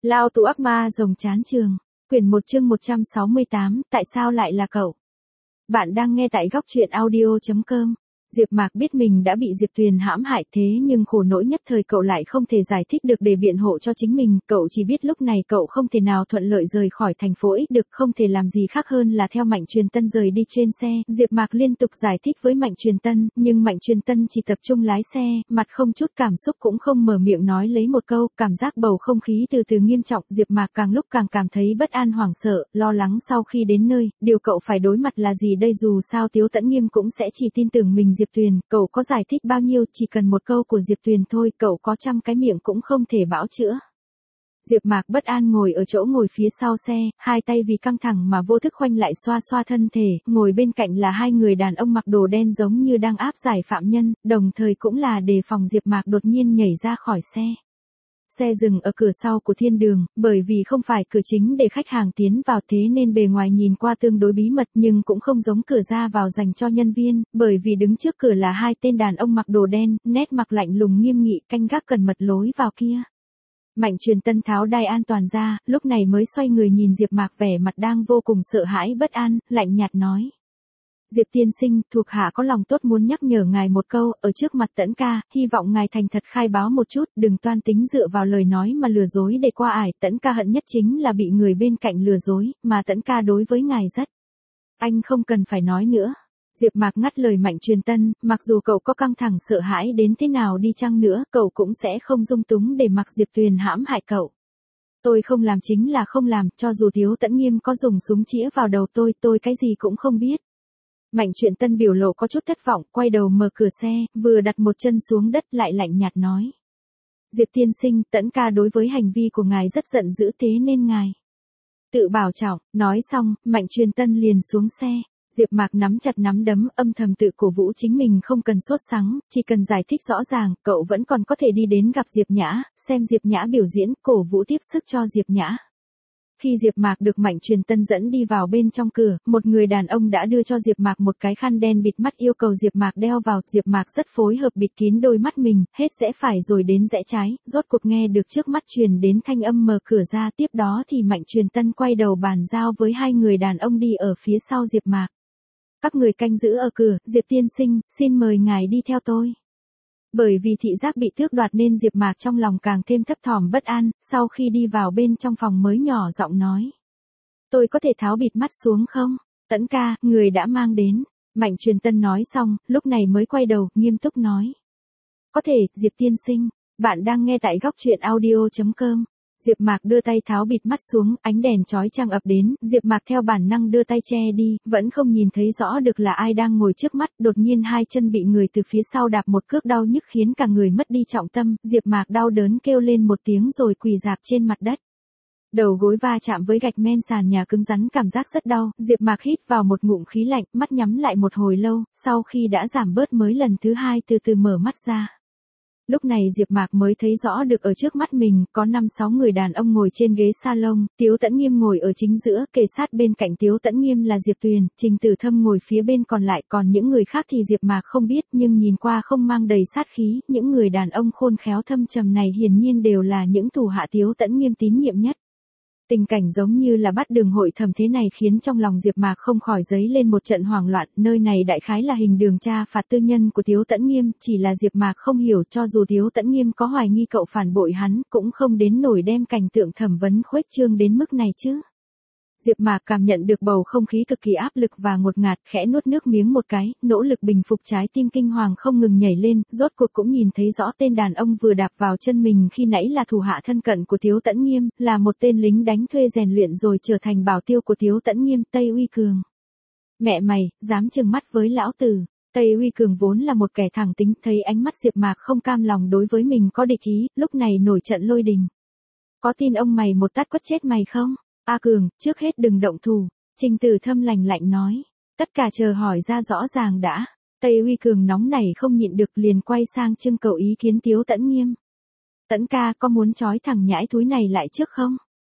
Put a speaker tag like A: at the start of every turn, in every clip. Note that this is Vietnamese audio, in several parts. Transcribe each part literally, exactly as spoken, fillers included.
A: Lao tù ác ma rồng chán trường. Quyển một chương một trăm sáu mươi tám, tại sao lại là cậu? Bạn đang nghe tại góc truyện audio chấm com. Diệp Mạc biết mình đã bị Diệp Tuyền hãm hại thế nhưng khổ nỗi nhất thời cậu lại không thể giải thích được để biện hộ cho chính mình, cậu chỉ biết lúc này cậu không thể nào thuận lợi rời khỏi thành phố X được, không thể làm gì khác hơn là theo Mạnh Truyền Tân rời đi trên xe. Diệp Mạc liên tục giải thích với Mạnh Truyền Tân, nhưng Mạnh Truyền Tân chỉ tập trung lái xe, mặt không chút cảm xúc cũng không mở miệng nói lấy một câu, cảm giác bầu không khí từ từ nghiêm trọng, Diệp Mạc càng lúc càng cảm thấy bất an hoảng sợ, lo lắng sau khi đến nơi, điều cậu phải đối mặt là gì đây, dù sao Tiếu Tẫn Nghiêm cũng sẽ chỉ tin tưởng mình Diệp Tuyền, cậu có giải thích bao nhiêu, chỉ cần một câu của Diệp Tuyền thôi, cậu có trăm cái miệng cũng không thể bão chữa. Diệp Mạc bất an ngồi ở chỗ ngồi phía sau xe, hai tay vì căng thẳng mà vô thức khoanh lại xoa xoa thân thể, ngồi bên cạnh là hai người đàn ông mặc đồ đen giống như đang áp giải phạm nhân, đồng thời cũng là đề phòng Diệp Mạc đột nhiên nhảy ra khỏi xe. Xe dừng ở cửa sau của thiên đường, bởi vì không phải cửa chính để khách hàng tiến vào thế nên bề ngoài nhìn qua tương đối bí mật nhưng cũng không giống cửa ra vào dành cho nhân viên, bởi vì đứng trước cửa là hai tên đàn ông mặc đồ đen, nét mặt lạnh lùng nghiêm nghị canh gác cần mật lối vào kia. Mạnh Truyền Tân tháo đai an toàn ra, lúc này mới xoay người nhìn Diệp Mạc vẻ mặt đang vô cùng sợ hãi bất an, lạnh nhạt nói. Diệp tiên sinh, thuộc hạ có lòng tốt muốn nhắc nhở ngài một câu, ở trước mặt Tẫn ca, hy vọng ngài thành thật khai báo một chút, đừng toan tính dựa vào lời nói mà lừa dối để qua ải, Tẫn ca hận nhất chính là bị người bên cạnh lừa dối, mà Tẫn ca đối với ngài rất. Anh không cần phải nói nữa. Diệp Mạc ngắt lời Mạnh Truyền Tân, mặc dù cậu có căng thẳng sợ hãi đến thế nào đi chăng nữa, cậu cũng sẽ không dung túng để mặc Diệp Tuyền hãm hại cậu. Tôi không làm chính là không làm, cho dù Tiếu Tẫn Nghiêm có dùng súng chĩa vào đầu tôi, tôi cái gì cũng không biết. Mạnh Truyền Tân biểu lộ có chút thất vọng, quay đầu mở cửa xe, vừa đặt một chân xuống đất lại lạnh nhạt nói. Diệp tiên sinh, Tẫn ca đối với hành vi của ngài rất giận dữ thế nên ngài tự bảo trọng, nói xong, Mạnh Truyền Tân liền xuống xe. Diệp Mạc nắm chặt nắm đấm, âm thầm tự cổ vũ chính mình không cần sốt sắng, chỉ cần giải thích rõ ràng, cậu vẫn còn có thể đi đến gặp Diệp Nhã, xem Diệp Nhã biểu diễn, cổ vũ tiếp sức cho Diệp Nhã. Khi Diệp Mạc được Mạnh Truyền Tân dẫn đi vào bên trong cửa, một người đàn ông đã đưa cho Diệp Mạc một cái khăn đen bịt mắt yêu cầu Diệp Mạc đeo vào, Diệp Mạc rất phối hợp bịt kín đôi mắt mình, hết rẽ phải rồi đến rẽ trái, rốt cuộc nghe được trước mắt truyền đến thanh âm mở cửa ra, tiếp đó thì Mạnh Truyền Tân quay đầu bàn giao với hai người đàn ông đi ở phía sau Diệp Mạc. Các người canh giữ ở cửa, Diệp tiên sinh, xin mời ngài đi theo tôi. Bởi vì thị giác bị tước đoạt nên Diệp Mạc trong lòng càng thêm thấp thỏm bất an, sau khi đi vào bên trong phòng mới nhỏ giọng nói. Tôi có thể tháo bịt mắt xuống không? Tẫn ca, người đã mang đến. Mạnh Truyền Tân nói xong, lúc này mới quay đầu, nghiêm túc nói. Có thể, Diệp tiên sinh, bạn đang nghe tại góc truyện audio chấm com. Diệp Mạc đưa tay tháo bịt mắt xuống, ánh đèn chói chang ập đến, Diệp Mạc theo bản năng đưa tay che đi, vẫn không nhìn thấy rõ được là ai đang ngồi trước mắt, đột nhiên hai chân bị người từ phía sau đạp một cước đau nhức khiến cả người mất đi trọng tâm, Diệp Mạc đau đớn kêu lên một tiếng rồi quỳ rạp trên mặt đất. Đầu gối va chạm với gạch men sàn nhà cứng rắn cảm giác rất đau, Diệp Mạc hít vào một ngụm khí lạnh, mắt nhắm lại một hồi lâu, sau khi đã giảm bớt mới lần thứ hai từ từ mở mắt ra. Lúc này Diệp Mạc mới thấy rõ được ở trước mắt mình có năm sáu người đàn ông ngồi trên ghế salon, Tiếu Tẫn Nghiêm ngồi ở chính giữa, kề sát bên cạnh Tiếu Tẫn Nghiêm là Diệp Tuyền, Trình Tử Thâm ngồi phía bên còn lại, còn những người khác thì Diệp Mạc không biết, nhưng nhìn qua không mang đầy sát khí, những người đàn ông khôn khéo thâm trầm này hiển nhiên đều là những thủ hạ Tiếu Tẫn Nghiêm tín nhiệm nhất. Tình cảnh giống như là bắt đường hội thẩm thế này khiến trong lòng Diệp Mạc không khỏi dấy lên một trận hoảng loạn, nơi này đại khái là hình đường tra phạt tư nhân của Tiếu Tẫn Nghiêm, chỉ là Diệp Mạc không hiểu cho dù Tiếu Tẫn Nghiêm có hoài nghi cậu phản bội hắn, cũng không đến nổi đem cảnh tượng thẩm vấn khuếch trương đến mức này chứ. Diệp Mạc cảm nhận được bầu không khí cực kỳ áp lực và ngột ngạt, khẽ nuốt nước miếng một cái, nỗ lực bình phục trái tim kinh hoàng không ngừng nhảy lên, rốt cuộc cũng nhìn thấy rõ tên đàn ông vừa đạp vào chân mình khi nãy là thủ hạ thân cận của Tiếu Tẫn Nghiêm, là một tên lính đánh thuê rèn luyện rồi trở thành bảo tiêu của Tiếu Tẫn Nghiêm, Tây Uy Cường. Mẹ mày, dám trừng mắt với lão tử. Tây Uy Cường vốn là một kẻ thẳng tính, thấy ánh mắt Diệp Mạc không cam lòng đối với mình có địch ý, lúc này nổi trận lôi đình. Có tin ông mày một tát quất chết mày không? A Cường, trước hết đừng động thủ, Trình Tử Thâm lạnh lạnh nói. Tất cả chờ hỏi ra rõ ràng đã. Tây Uy Cường nóng nảy không nhịn được liền quay sang trưng cầu ý kiến Tiếu Tẫn Nghiêm. Tẫn ca có muốn trói thằng nhãi thúi này lại trước không?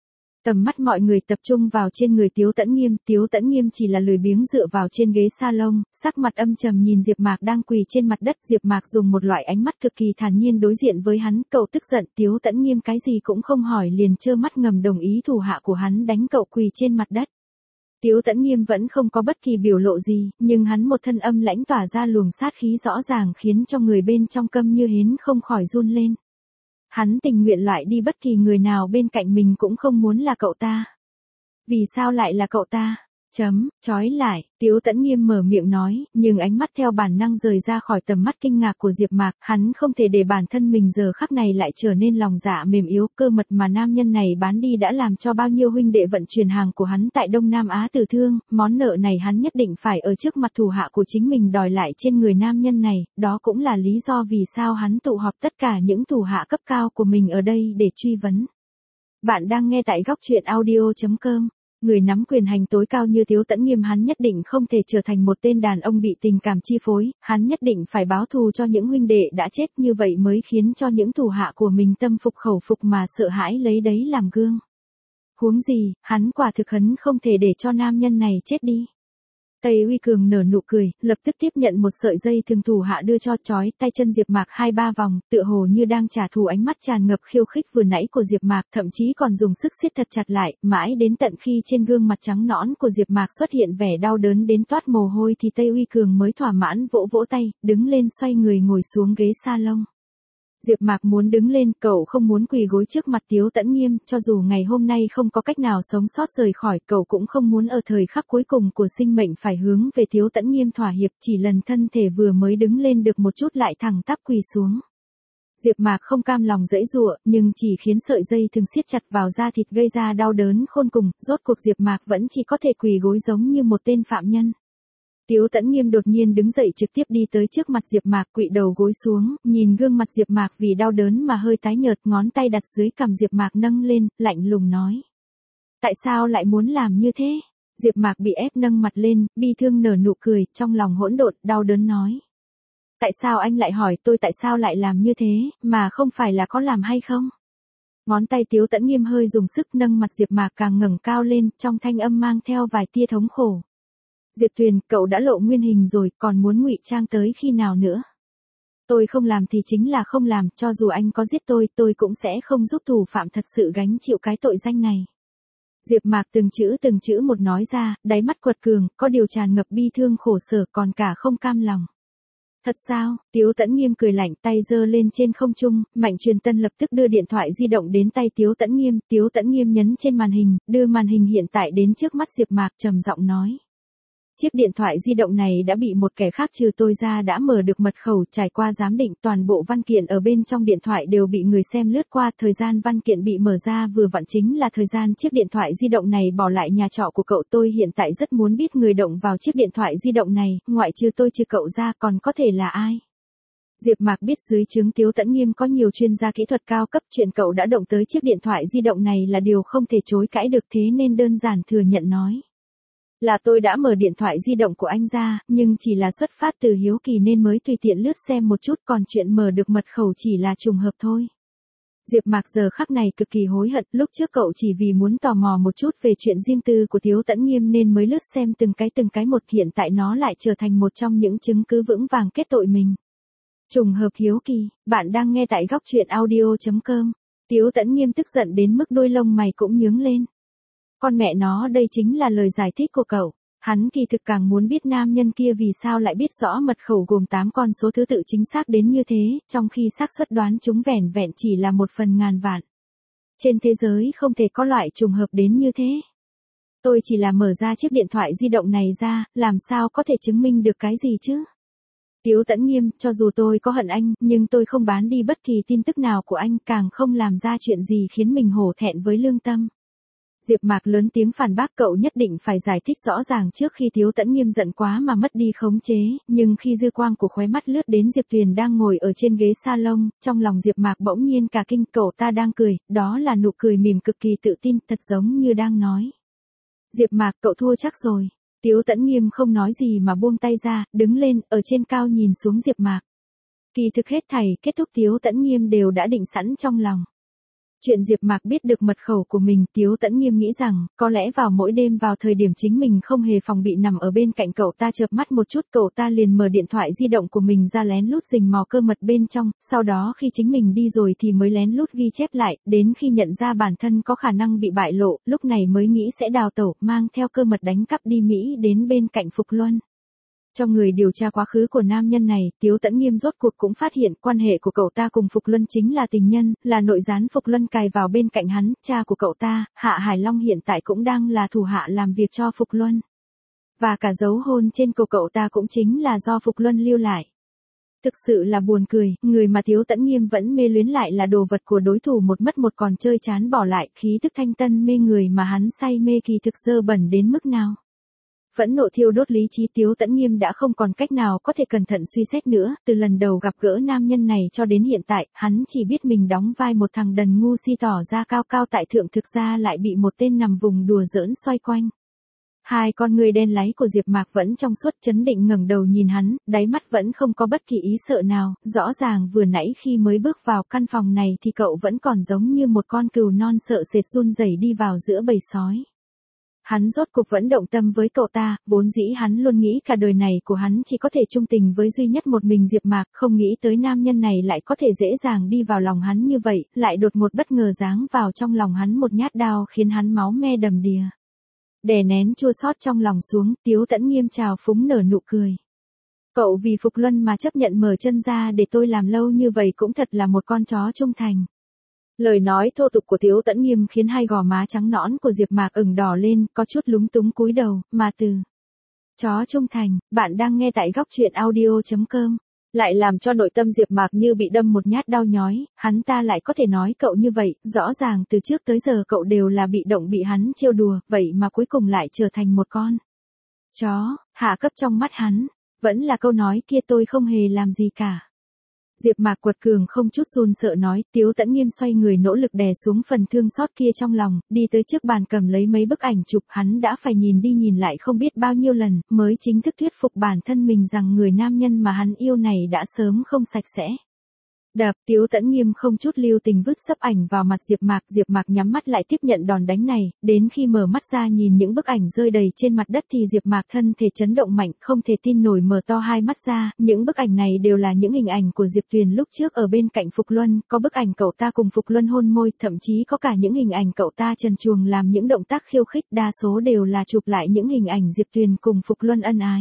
A: Tầm mắt mọi người tập trung vào trên người Tiếu Tẫn Nghiêm, Tiếu Tẫn Nghiêm chỉ là lười biếng dựa vào trên ghế salon, sắc mặt âm trầm nhìn Diệp Mạc đang quỳ trên mặt đất. Diệp Mạc dùng một loại ánh mắt cực kỳ thản nhiên đối diện với hắn, cậu tức giận. Tiếu Tẫn Nghiêm cái gì cũng không hỏi liền trơ mắt ngầm đồng ý thủ hạ của hắn đánh cậu quỳ trên mặt đất. Tiếu Tẫn Nghiêm vẫn không có bất kỳ biểu lộ gì, nhưng hắn một thân âm lãnh tỏa ra luồng sát khí rõ ràng khiến cho người bên trong câm như hến không khỏi run lên. Hắn tình nguyện lại đi bất kỳ người nào bên cạnh mình cũng không muốn là cậu ta. Vì sao lại là cậu ta? Chấm, chói lại, Tiếu Tẫn Nghiêm mở miệng nói, nhưng ánh mắt theo bản năng rời ra khỏi tầm mắt kinh ngạc của Diệp Mạc, hắn không thể để bản thân mình giờ khắc này lại trở nên lòng dạ mềm yếu, cơ mật mà nam nhân này bán đi đã làm cho bao nhiêu huynh đệ vận chuyển hàng của hắn tại Đông Nam Á tử thương, món nợ này hắn nhất định phải ở trước mặt thủ hạ của chính mình đòi lại trên người nam nhân này, đó cũng là lý do vì sao hắn tụ họp tất cả những thủ hạ cấp cao của mình ở đây để truy vấn. Bạn đang nghe tại góc truyện audio chấm com. Người nắm quyền hành tối cao như Tiếu Tẫn Nghiêm hắn nhất định không thể trở thành một tên đàn ông bị tình cảm chi phối, hắn nhất định phải báo thù cho những huynh đệ đã chết, như vậy mới khiến cho những thủ hạ của mình tâm phục khẩu phục mà sợ hãi lấy đấy làm gương. Huống gì, hắn quả thực hắn không thể để cho nam nhân này chết đi. Tây Uy Cường nở nụ cười, lập tức tiếp nhận một sợi dây thừng thủ hạ đưa cho, chói tay chân Diệp Mạc hai ba vòng, tựa hồ như đang trả thù ánh mắt tràn ngập khiêu khích vừa nãy của Diệp Mạc, thậm chí còn dùng sức siết thật chặt lại, mãi đến tận khi trên gương mặt trắng nõn của Diệp Mạc xuất hiện vẻ đau đớn đến toát mồ hôi thì Tây Uy Cường mới thỏa mãn vỗ vỗ tay, đứng lên xoay người ngồi xuống ghế salon. Diệp Mạc muốn đứng lên, cậu không muốn quỳ gối trước mặt Tiếu Tẫn Nghiêm, cho dù ngày hôm nay không có cách nào sống sót rời khỏi, cậu cũng không muốn ở thời khắc cuối cùng của sinh mệnh phải hướng về Tiếu Tẫn Nghiêm thỏa hiệp, chỉ lần thân thể vừa mới đứng lên được một chút lại thẳng tắp quỳ xuống. Diệp Mạc không cam lòng giãy giụa, nhưng chỉ khiến sợi dây thường siết chặt vào da thịt gây ra đau đớn khôn cùng, rốt cuộc Diệp Mạc vẫn chỉ có thể quỳ gối giống như một tên phạm nhân. Tiếu Tẫn Nghiêm đột nhiên đứng dậy trực tiếp đi tới trước mặt Diệp Mạc, quỵ đầu gối xuống, nhìn gương mặt Diệp Mạc vì đau đớn mà hơi tái nhợt, ngón tay đặt dưới cằm Diệp Mạc nâng lên, lạnh lùng nói: "Tại sao lại muốn làm như thế?" Diệp Mạc bị ép nâng mặt lên, bi thương nở nụ cười, trong lòng hỗn độn, đau đớn nói: "Tại sao anh lại hỏi tôi tại sao lại làm như thế, mà không phải là có làm hay không?" Ngón tay Tiếu Tẫn Nghiêm hơi dùng sức nâng mặt Diệp Mạc càng ngẩng cao lên, trong thanh âm mang theo vài tia thống khổ. "Diệp Tuyền, cậu đã lộ nguyên hình rồi, còn muốn ngụy trang tới khi nào nữa? Tôi không làm thì chính là không làm, cho dù anh có giết tôi, tôi cũng sẽ không giúp thủ phạm thật sự gánh chịu cái tội danh này." Diệp Mạc từng chữ từng chữ một nói ra, đáy mắt quật cường, có điều tràn ngập bi thương khổ sở còn cả không cam lòng. "Thật sao?" Tiếu Tẫn Nghiêm cười lạnh, tay giơ lên trên không trung, Mạnh Truyền Tân lập tức đưa điện thoại di động đến tay Tiếu Tẫn Nghiêm, Tiếu Tẫn Nghiêm nhấn trên màn hình, đưa màn hình hiện tại đến trước mắt Diệp Mạc trầm giọng nói: "Chiếc điện thoại di động này đã bị một kẻ khác trừ tôi ra đã mở được mật khẩu, trải qua giám định toàn bộ văn kiện ở bên trong điện thoại đều bị người xem lướt qua, thời gian văn kiện bị mở ra vừa vặn chính là thời gian chiếc điện thoại di động này bỏ lại nhà trọ của cậu. Tôi hiện tại rất muốn biết người động vào chiếc điện thoại di động này, ngoại trừ tôi trừ cậu ra còn có thể là ai?" Diệp Mạc biết dưới trướng Tiếu Tẫn Nghiêm có nhiều chuyên gia kỹ thuật cao cấp, chuyện cậu đã động tới chiếc điện thoại di động này là điều không thể chối cãi được, thế nên đơn giản thừa nhận nói: "Là tôi đã mở điện thoại di động của anh ra, nhưng chỉ là xuất phát từ hiếu kỳ nên mới tùy tiện lướt xem một chút, còn chuyện mở được mật khẩu chỉ là trùng hợp thôi." Diệp Mạc giờ khắc này cực kỳ hối hận, lúc trước cậu chỉ vì muốn tò mò một chút về chuyện riêng tư của Tiếu Tẫn Nghiêm nên mới lướt xem từng cái từng cái một, hiện tại nó lại trở thành một trong những chứng cứ vững vàng kết tội mình. Trùng hợp hiếu kỳ, bạn đang nghe tại góc truyện audio chấm com. Tiếu Tẫn Nghiêm tức giận đến mức đôi lông mày cũng nhướng lên. Con mẹ nó, đây chính là lời giải thích của cậu. Hắn kỳ thực càng muốn biết nam nhân kia vì sao lại biết rõ mật khẩu gồm tám con số thứ tự chính xác đến như thế, trong khi xác suất đoán chúng vẻn vẹn chỉ là một phần ngàn vạn. Trên thế giới không thể có loại trùng hợp đến như thế. Tôi chỉ là mở ra chiếc điện thoại di động này ra, làm sao có thể chứng minh được cái gì chứ? Tiếu Tẫn Nghiêm, cho dù tôi có hận anh, nhưng tôi không bán đi bất kỳ tin tức nào của anh, càng không làm ra chuyện gì khiến mình hổ thẹn với lương tâm. Diệp Mạc lớn tiếng phản bác, cậu nhất định phải giải thích rõ ràng trước khi Tiếu Tẫn Nghiêm giận quá mà mất đi khống chế, nhưng khi dư quang của khóe mắt lướt đến Diệp Tuyền đang ngồi ở trên ghế salon, trong lòng Diệp Mạc bỗng nhiên cả kinh, cậu ta đang cười, đó là nụ cười mỉm cực kỳ tự tin, thật giống như đang nói: "Diệp Mạc, cậu thua chắc rồi." Tiếu Tẫn Nghiêm không nói gì mà buông tay ra, đứng lên, ở trên cao nhìn xuống Diệp Mạc. Kỳ thực hết thảy kết thúc Tiếu Tẫn Nghiêm đều đã định sẵn trong lòng. Chuyện Diệp Mạc biết được mật khẩu của mình, Tiếu Tẫn Nghiêm nghĩ rằng, có lẽ vào mỗi đêm vào thời điểm chính mình không hề phòng bị nằm ở bên cạnh cậu ta chợp mắt một chút, cậu ta liền mở điện thoại di động của mình ra lén lút rình mò cơ mật bên trong, sau đó khi chính mình đi rồi thì mới lén lút ghi chép lại, đến khi nhận ra bản thân có khả năng bị bại lộ, lúc này mới nghĩ sẽ đào tẩu, mang theo cơ mật đánh cắp đi Mỹ đến bên cạnh Phục Luân. Cho người điều tra quá khứ của nam nhân này, Tiếu Tẫn Nghiêm rốt cuộc cũng phát hiện quan hệ của cậu ta cùng Phục Luân chính là tình nhân, là nội gián Phục Luân cài vào bên cạnh hắn, cha của cậu ta, Hạ Hải Long hiện tại cũng đang là thủ hạ làm việc cho Phục Luân. Và cả dấu hôn trên cổ cậu ta cũng chính là do Phục Luân lưu lại. Thực sự là buồn cười, người mà Tiếu Tẫn Nghiêm vẫn mê luyến lại là đồ vật của đối thủ một mất một còn chơi chán bỏ lại, khí tức thanh tân mê người mà hắn say mê kỳ thực dơ bẩn đến mức nào. Phẫn nộ thiêu đốt lý trí, Tiếu Tẫn Nghiêm đã không còn cách nào có thể cẩn thận suy xét nữa, từ lần đầu gặp gỡ nam nhân này cho đến hiện tại, hắn chỉ biết mình đóng vai một thằng đần ngu si tỏ ra cao cao tại thượng, thực ra lại bị một tên nằm vùng đùa giỡn xoay quanh. Hai con người đen láy của Diệp Mạc vẫn trong suốt, chấn định ngẩng đầu nhìn hắn, đáy mắt vẫn không có bất kỳ ý sợ nào, rõ ràng vừa nãy khi mới bước vào căn phòng này thì cậu vẫn còn giống như một con cừu non sợ sệt run rẩy đi vào giữa bầy sói. Hắn rốt cuộc vẫn động tâm với cậu ta, vốn dĩ hắn luôn nghĩ cả đời này của hắn chỉ có thể chung tình với duy nhất một mình Diệp Mạc, không nghĩ tới nam nhân này lại có thể dễ dàng đi vào lòng hắn như vậy, lại đột ngột bất ngờ giáng vào trong lòng hắn một nhát đao khiến hắn máu me đầm đìa. Đè nén chua xót trong lòng xuống, Tiếu Tẫn Nghiêm trào phúng nở nụ cười. Cậu vì Phục Luân mà chấp nhận mở chân ra để tôi làm lâu như vậy cũng thật là một con chó trung thành. Lời nói thô tục của Tiếu Tẫn Nghiêm khiến hai gò má trắng nõn của Diệp Mạc ửng đỏ lên, có chút lúng túng cúi đầu, mà từ chó trung thành, bạn đang nghe tại góc truyện audio chấm com. Lại làm cho nội tâm Diệp Mạc như bị đâm một nhát đau nhói, hắn ta lại có thể nói cậu như vậy, rõ ràng từ trước tới giờ cậu đều là bị động bị hắn trêu đùa, vậy mà cuối cùng lại trở thành một con chó, hạ cấp trong mắt hắn, vẫn là câu nói kia tôi không hề làm gì cả. Diệp Mạc quật cường không chút run sợ nói, Tiếu Tẫn Nghiêm xoay người nỗ lực đè xuống phần thương xót kia trong lòng, đi tới trước bàn cầm lấy mấy bức ảnh chụp, hắn đã phải nhìn đi nhìn lại không biết bao nhiêu lần, mới chính thức thuyết phục bản thân mình rằng người nam nhân mà hắn yêu này đã sớm không sạch sẽ. Đập, Tiếu Tẫn Nghiêm không chút lưu tình vứt sấp ảnh vào mặt Diệp Mạc, Diệp Mạc nhắm mắt lại tiếp nhận đòn đánh này, đến khi mở mắt ra nhìn những bức ảnh rơi đầy trên mặt đất thì Diệp Mạc thân thể chấn động mạnh, không thể tin nổi mở to hai mắt ra, những bức ảnh này đều là những hình ảnh của Diệp Tuyền lúc trước ở bên cạnh Phục Luân, có bức ảnh cậu ta cùng Phục Luân hôn môi, thậm chí có cả những hình ảnh cậu ta trần truồng làm những động tác khiêu khích, đa số đều là chụp lại những hình ảnh Diệp Tuyền cùng Phục Luân ân ái.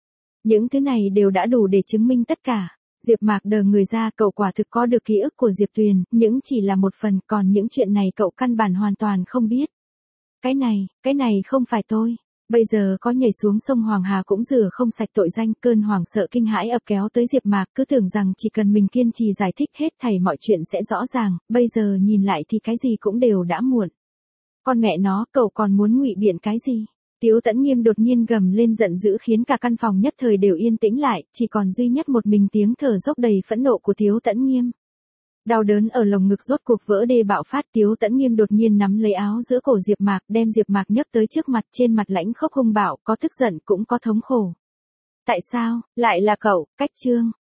A: Những thứ này đều đã đủ để chứng minh tất cả. Diệp Mạc đờ người ra, cậu quả thực có được ký ức của Diệp Tuyền, những chỉ là một phần, còn những chuyện này cậu căn bản hoàn toàn không biết. Cái này, cái này không phải tôi. Bây giờ có nhảy xuống sông Hoàng Hà cũng rửa không sạch tội danh, cơn hoảng sợ kinh hãi ập kéo tới Diệp Mạc, cứ tưởng rằng chỉ cần mình kiên trì giải thích hết thảy mọi chuyện sẽ rõ ràng, bây giờ nhìn lại thì cái gì cũng đều đã muộn. Con mẹ nó, cậu còn muốn ngụy biện cái gì? Tiếu Tẫn Nghiêm đột nhiên gầm lên giận dữ khiến cả căn phòng nhất thời đều yên tĩnh lại, chỉ còn duy nhất một mình tiếng thở dốc đầy phẫn nộ của Tiếu Tẫn Nghiêm. Đau đớn ở lồng ngực rốt cuộc vỡ đê bạo phát, Tiếu Tẫn Nghiêm đột nhiên nắm lấy áo giữa cổ Diệp Mạc, đem Diệp Mạc nhấc tới trước mặt, trên mặt lãnh khốc hung bạo, có tức giận cũng có thống khổ. Tại sao, lại là cậu, Cách Trương,